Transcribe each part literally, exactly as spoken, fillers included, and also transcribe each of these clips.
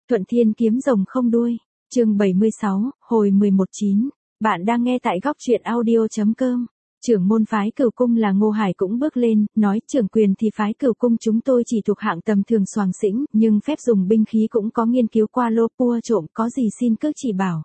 Thuận Thiên kiếm rồng không đuôi. Chương bảy mươi sáu, hồi mười một chín. Bạn đang nghe tại góc truyện audio chấm com. Trưởng môn phái Cửu cung là Ngô Hải cũng bước lên, nói trưởng quyền thì phái Cửu cung chúng tôi chỉ thuộc hạng tầm thường soàng xĩnh, nhưng phép dùng binh khí cũng có nghiên cứu qua lô pua trộm, có gì xin cứ chỉ bảo.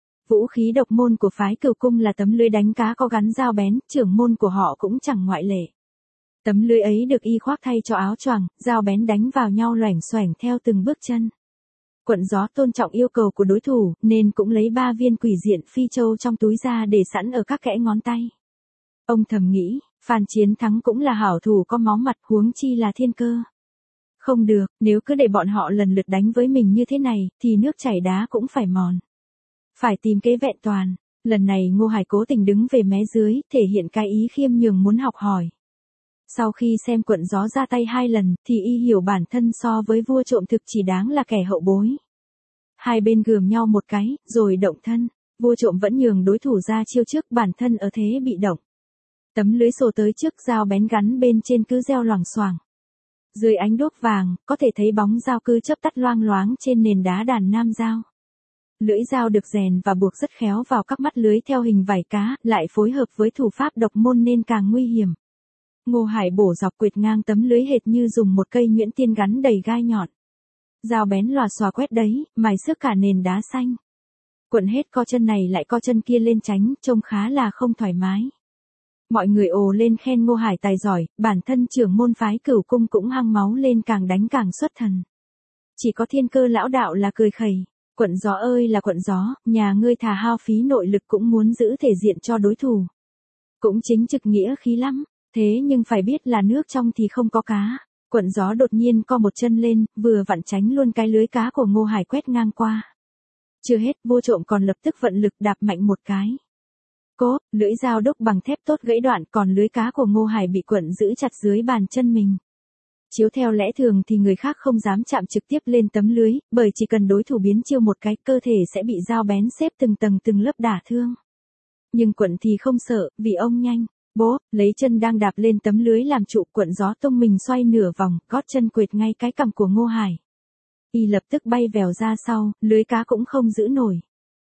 Vũ khí độc môn của phái Cửu cung là tấm lưới đánh cá có gắn dao bén, trưởng môn của họ cũng chẳng ngoại lệ. Tấm lưới ấy được y khoác thay cho áo choàng, dao bén đánh vào nhau loẻng xoẻng theo từng bước chân. Quận Gió tôn trọng yêu cầu của đối thủ, nên cũng lấy ba viên quỷ diện phi châu trong túi ra để sẵn ở các kẽ ngón tay. Ông thầm nghĩ, Phan Chiến Thắng cũng là hảo thủ có máu mặt, huống chi là Thiên Cơ. Không được, nếu cứ để bọn họ lần lượt đánh với mình như thế này, thì nước chảy đá cũng phải mòn. Phải tìm kế vẹn toàn. Lần này Ngô Hải cố tình đứng về mé dưới, thể hiện cái ý khiêm nhường muốn học hỏi. Sau khi xem Quận Gió ra tay hai lần, thì y hiểu bản thân so với vua trộm thực chỉ đáng là kẻ hậu bối. Hai bên gườm nhau một cái, rồi động thân. Vua trộm vẫn nhường đối thủ ra chiêu trước, bản thân ở thế bị động. Tấm lưới sổ tới trước, dao bén gắn bên trên cứ reo loằng xoàng. Dưới ánh đuốc vàng, có thể thấy bóng dao cứ chớp tắt loang loáng trên nền đá đàn nam dao. Lưỡi dao được rèn và buộc rất khéo vào các mắt lưới theo hình vảy cá, lại phối hợp với thủ pháp độc môn nên càng nguy hiểm. Ngô Hải bổ dọc quệt ngang tấm lưới hệt như dùng một cây nhuyễn tiên gắn đầy gai nhọn. Dao bén lòa xòa quét đấy, mài xước cả nền đá xanh. Quận hết co chân này lại co chân kia lên tránh, trông khá là không thoải mái. Mọi người ồ lên khen Ngô Hải tài giỏi, bản thân trưởng môn phái Cửu cung cũng hăng máu lên càng đánh càng xuất thần. Chỉ có Thiên Cơ lão đạo là cười khẩy. Quận Gió ơi là Quận Gió, nhà ngươi thà hao phí nội lực cũng muốn giữ thể diện cho đối thủ. Cũng chính trực nghĩa khí lắm. Thế nhưng phải biết là nước trong thì không có cá. Quận Gió đột nhiên co một chân lên, vừa vặn tránh luôn cái lưới cá của Ngô Hải quét ngang qua. Chưa hết, vô trộm còn lập tức vận lực đạp mạnh một cái. Cố, lưỡi dao đúc bằng thép tốt gãy đoạn, còn lưới cá của Ngô Hải bị quận giữ chặt dưới bàn chân mình. Chiếu theo lẽ thường thì người khác không dám chạm trực tiếp lên tấm lưới, bởi chỉ cần đối thủ biến chiêu một cái, cơ thể sẽ bị dao bén xếp từng tầng từng lớp đả thương. Nhưng quận thì không sợ, vì ông nhanh. Bố, lấy chân đang đạp lên tấm lưới làm trụ, Quận Gió tung mình xoay nửa vòng, gót chân quệt ngay cái cằm của Ngô Hải. Y lập tức bay vèo ra sau, lưới cá cũng không giữ nổi.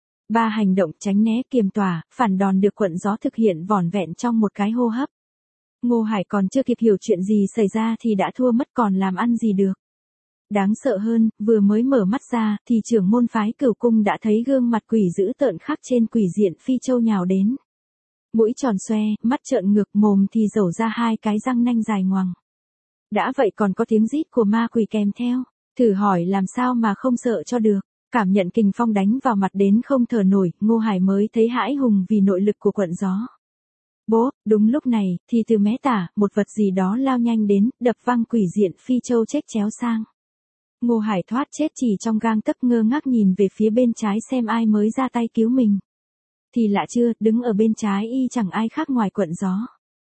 Ba hành động tránh né kiềm tỏa, phản đòn được Quận Gió thực hiện vỏn vẹn trong một cái hô hấp. Ngô Hải còn chưa kịp hiểu chuyện gì xảy ra thì đã thua mất, còn làm ăn gì được. Đáng sợ hơn, vừa mới mở mắt ra, thì trưởng môn phái Cửu cung đã thấy gương mặt quỷ dữ tợn khắc trên quỷ diện phi châu nhào đến. Mũi tròn xoe, mắt trợn ngược, mồm thì rẩu ra hai cái răng nanh dài ngoằng. Đã vậy còn có tiếng rít của ma quỷ kèm theo. Thử hỏi làm sao mà không sợ cho được. Cảm nhận kình phong đánh vào mặt đến không thở nổi, Ngô Hải mới thấy hãi hùng vì nội lực của Quận Gió. Bố, đúng lúc này, thì từ mé tả, một vật gì đó lao nhanh đến, đập văng quỷ diện phi châu chết chéo sang. Ngô Hải thoát chết chỉ trong gang tấc, ngơ ngác nhìn về phía bên trái xem ai mới ra tay cứu mình. Thì lạ chưa, đứng ở bên trái y chẳng ai khác ngoài Quận Gió.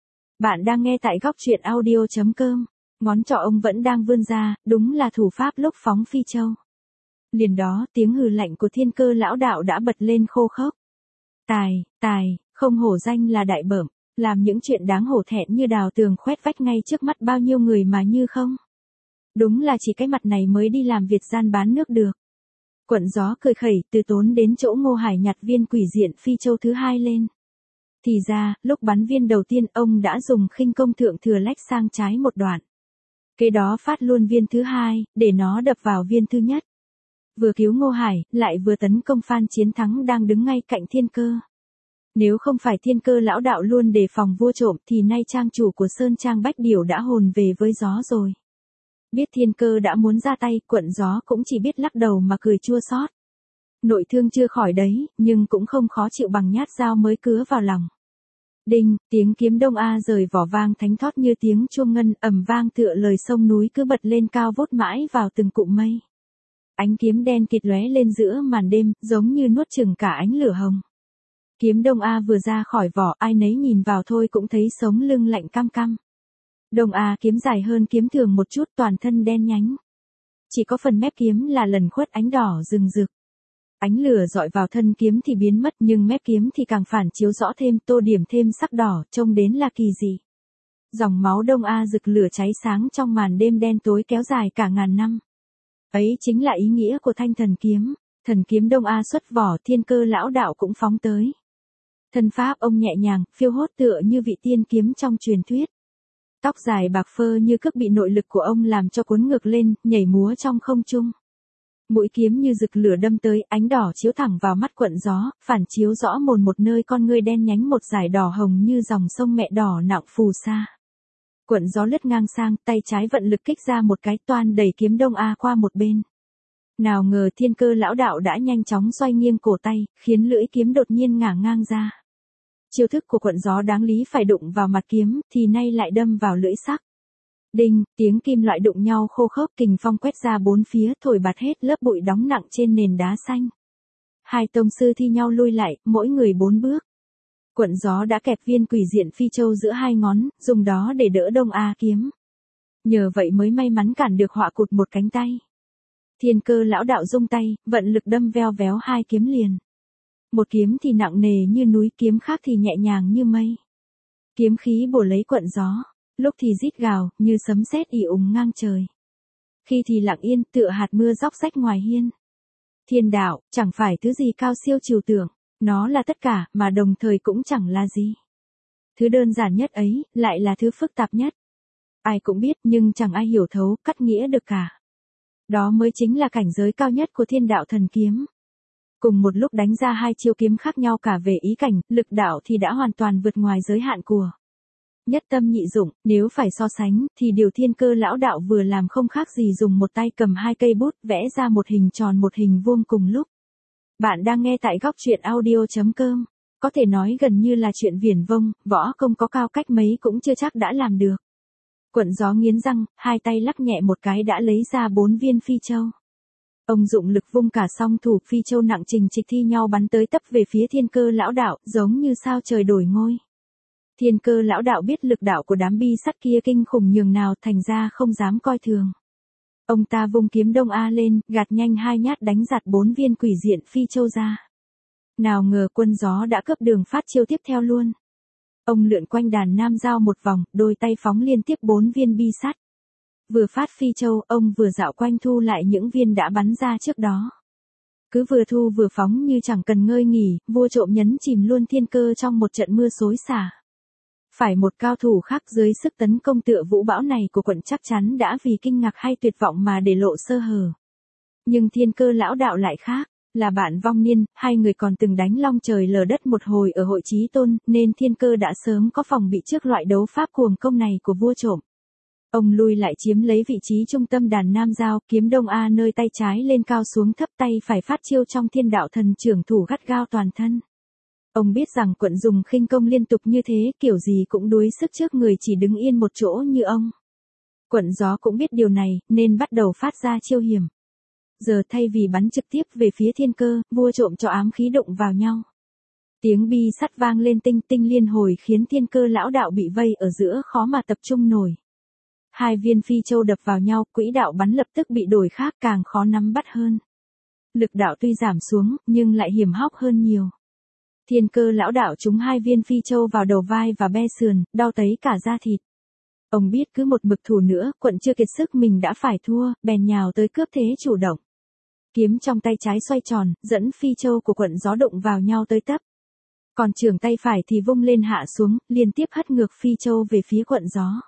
Bạn đang nghe tại góc truyện audio chấm com. Ngón trỏ ông vẫn đang vươn ra, đúng là thủ pháp lúc phóng phi châu. Liền đó, tiếng hừ lạnh của Thiên Cơ lão đạo đã bật lên khô khốc. Tài, tài, không hổ danh là đại bẩm, làm những chuyện đáng hổ thẹn như đào tường khoét vách ngay trước mắt bao nhiêu người mà như không. Đúng là chỉ cái mặt này mới đi làm việc gian bán nước được. Quận Gió cười khẩy, từ tốn đến chỗ Ngô Hải nhặt viên quỷ diện phi châu thứ hai lên. Thì ra, lúc bắn viên đầu tiên ông đã dùng khinh công thượng thừa lách sang trái một đoạn. Kế đó phát luôn viên thứ hai, để nó đập vào viên thứ nhất. Vừa cứu Ngô Hải, lại vừa tấn công Phan Chiến Thắng đang đứng ngay cạnh Thiên Cơ. Nếu không phải Thiên Cơ lão đạo luôn đề phòng vua trộm thì nay trang chủ của Sơn Trang Bách Điểu đã hồn về với gió rồi. Biết Thiên Cơ đã muốn ra tay, Quận Gió cũng chỉ biết lắc đầu mà cười chua xót. Nội thương chưa khỏi đấy, nhưng cũng không khó chịu bằng nhát dao mới cứa vào lòng. Đinh, tiếng kiếm Đông A rời vỏ vang thánh thót như tiếng chuông ngân, ầm vang tựa lời sông núi cứ bật lên cao vút mãi vào từng cụm mây. Ánh kiếm đen kịt lóe lên giữa màn đêm, giống như nuốt chửng cả ánh lửa hồng. Kiếm Đông A vừa ra khỏi vỏ, ai nấy nhìn vào thôi cũng thấy sống lưng lạnh căm căm. Đông A kiếm dài hơn kiếm thường một chút, toàn thân đen nhánh. Chỉ có phần mép kiếm là lần khuất ánh đỏ rừng rực. Ánh lửa dọi vào thân kiếm thì biến mất, nhưng mép kiếm thì càng phản chiếu rõ thêm, tô điểm thêm sắc đỏ, trông đến là kỳ dị. Dòng máu Đông A rực lửa cháy sáng trong màn đêm đen tối kéo dài cả ngàn năm. Ấy chính là ý nghĩa của thanh thần kiếm. Thần kiếm Đông A xuất vỏ, Thiên Cơ lão đạo cũng phóng tới. Thân pháp ông nhẹ nhàng, phiêu hốt tựa như vị tiên kiếm trong truyền thuyết. Tóc dài bạc phơ như cước bị nội lực của ông làm cho cuốn ngược lên, nhảy múa trong không trung. Mũi kiếm như rực lửa đâm tới, ánh đỏ chiếu thẳng vào mắt Quận Gió, phản chiếu rõ mồn một nơi con ngươi đen nhánh một dải đỏ hồng như dòng sông mẹ đỏ nặng phù sa. Quận Gió lướt ngang sang, tay trái vận lực kích ra một cái toan đẩy kiếm Đông A qua một bên. Nào ngờ Thiên Cơ lão đạo đã nhanh chóng xoay nghiêng cổ tay, khiến lưỡi kiếm đột nhiên ngả ngang ra. Chiêu thức của Quận Gió đáng lý phải đụng vào mặt kiếm, thì nay lại đâm vào lưỡi sắc. Đinh, tiếng kim loại đụng nhau khô khốc, kình phong quét ra bốn phía, thổi bạt hết lớp bụi đóng nặng trên nền đá xanh. Hai tông sư thi nhau lui lại, mỗi người bốn bước. Quận Gió đã kẹp viên quỷ diện phi châu giữa hai ngón, dùng đó để đỡ Đông A kiếm. Nhờ vậy mới may mắn cản được họa cụt một cánh tay. Thiên Cơ lão đạo rung tay, vận lực đâm veo véo hai kiếm liền. Một kiếm thì nặng nề như núi, kiếm khác thì nhẹ nhàng như mây. Kiếm khí bổ lấy Quận Gió, lúc thì rít gào, như sấm sét ì ùng ngang trời. Khi thì lặng yên, tựa hạt mưa róc rách ngoài hiên. Thiên đạo, chẳng phải thứ gì cao siêu trừu tưởng, nó là tất cả, mà đồng thời cũng chẳng là gì. Thứ đơn giản nhất ấy, lại là thứ phức tạp nhất. Ai cũng biết, nhưng chẳng ai hiểu thấu, cắt nghĩa được cả. Đó mới chính là cảnh giới cao nhất của thiên đạo thần kiếm. Cùng một lúc đánh ra hai chiêu kiếm khác nhau cả về ý cảnh, lực đạo thì đã hoàn toàn vượt ngoài giới hạn của nhất tâm nhị dụng. Nếu phải so sánh, thì điều Thiên Cơ lão đạo vừa làm không khác gì dùng một tay cầm hai cây bút vẽ ra một hình tròn một hình vuông cùng lúc. Bạn đang nghe tại góc truyện audio chấm com. Có thể nói gần như là chuyện viển vông, võ công có cao cách mấy cũng chưa chắc đã làm được. Quận Gió nghiến răng, hai tay lắc nhẹ một cái đã lấy ra bốn viên phi châu. Ông dụng lực vung cả song thủ, phi châu nặng trình trịch thi nhau bắn tới tấp về phía Thiên Cơ lão đạo, giống như sao trời đổi ngôi. Thiên Cơ lão đạo biết lực đạo của đám bi sắt kia kinh khủng nhường nào, thành ra không dám coi thường. Ông ta vung kiếm Đông A lên, gạt nhanh hai nhát đánh giạt bốn viên quỷ diện phi châu ra. Nào ngờ Quân Gió đã cướp đường phát chiêu tiếp theo luôn. Ông lượn quanh đàn nam giao một vòng, đôi tay phóng liên tiếp bốn viên bi sắt. Vừa phát phi châu, ông vừa dạo quanh thu lại những viên đã bắn ra trước đó. Cứ vừa thu vừa phóng như chẳng cần ngơi nghỉ, vua trộm nhấn chìm luôn Thiên Cơ trong một trận mưa xối xả. Phải một cao thủ khác dưới sức tấn công tựa vũ bão này của Quận chắc chắn đã vì kinh ngạc hay tuyệt vọng mà để lộ sơ hở. Nhưng Thiên Cơ lão đạo lại khác, là bạn vong niên, hai người còn từng đánh long trời lở đất một hồi ở hội Chí Tôn, nên Thiên Cơ đã sớm có phòng bị trước loại đấu pháp cuồng công này của vua trộm. Ông lui lại chiếm lấy vị trí trung tâm đàn nam giao, kiếm Đông A nơi tay trái lên cao xuống thấp, tay phải phát chiêu trong Thiên Đạo Thần Trưởng thủ gắt gao toàn thân. Ông biết rằng Quận dùng khinh công liên tục như thế, kiểu gì cũng đuối sức trước người chỉ đứng yên một chỗ như ông. Quận Gió cũng biết điều này, nên bắt đầu phát ra chiêu hiểm. Giờ thay vì bắn trực tiếp về phía Thiên Cơ, vua trộm cho ám khí đụng vào nhau. Tiếng bi sắt vang lên tinh tinh liên hồi khiến Thiên Cơ lão đạo bị vây ở giữa khó mà tập trung nổi. Hai viên phi châu đập vào nhau, quỹ đạo bắn lập tức bị đổi khác, càng khó nắm bắt hơn. Lực đạo tuy giảm xuống, nhưng lại hiểm hóc hơn nhiều. Thiên Cơ lão đạo trúng hai viên phi châu vào đầu vai và be sườn, đau tấy cả da thịt. Ông biết cứ một mực thủ nữa, Quận chưa kiệt sức mình đã phải thua, bèn nhào tới cướp thế chủ động. Kiếm trong tay trái xoay tròn, dẫn phi châu của Quận Gió đụng vào nhau tới tấp. Còn trường tay phải thì vung lên hạ xuống, liên tiếp hất ngược phi châu về phía Quận Gió.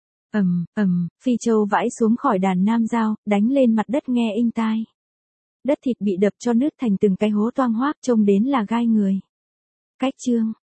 Ầm, ầm, phi châu vãi xuống khỏi đàn nam giao, đánh lên mặt đất nghe inh tai. Đất thịt bị đập cho nứt thành từng cái hố toang hoác, trông đến là gai người. Cách chương